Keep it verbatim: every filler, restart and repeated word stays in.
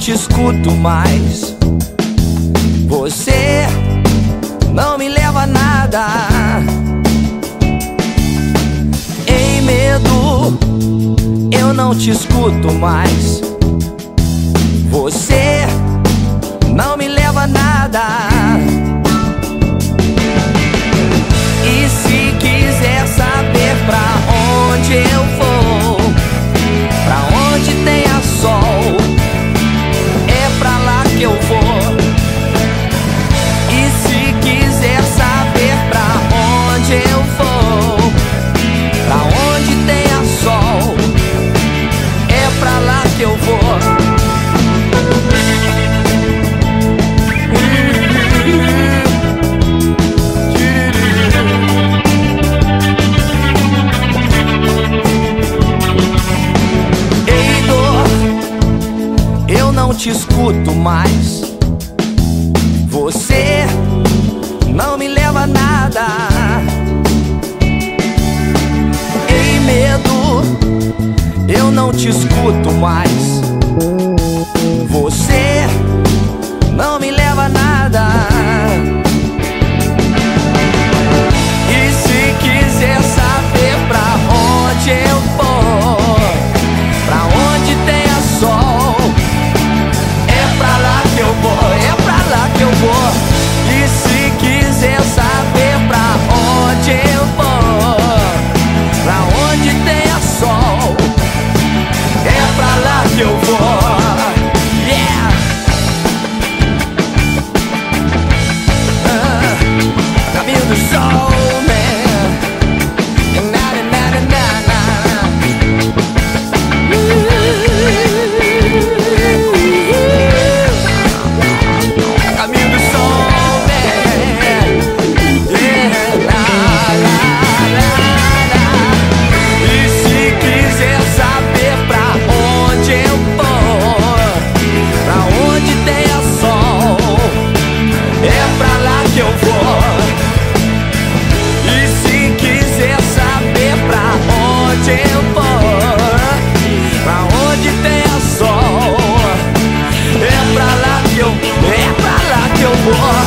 te escuto mais. Você não me leva a nada. Em medo, eu não te escuto mais. Você não me leva a nada. E se quiser saber pra onde eu vou, pra onde tenha sol, é pra lá que eu vou. E se quiser saber pra onde eu vou, pra onde tenha sol, é pra lá que eu vou. Não te escuto mais. Você não me leva a nada. Em medo, eu não te escuto mais. Você não me leva a nada. E se quiser saber pra onde eu vou, pra onde tenha sol, eu vou, é pra lá que eu vou. E se quiser saber pra onde eu vou, pra onde tenha sol, é pra lá que eu vou. Yeah! Ah, caminho do sol, man. Na, na, na, na, na. Caminho do sol, né? Yeah, lá, lá, lá, lá. E se quiser saber pra onde eu vou, pra onde tenha sol, é pra lá que eu vou. E se quiser saber pra onde eu vou, pra onde tenha sol, é pra lá que eu, é pra lá que eu vou.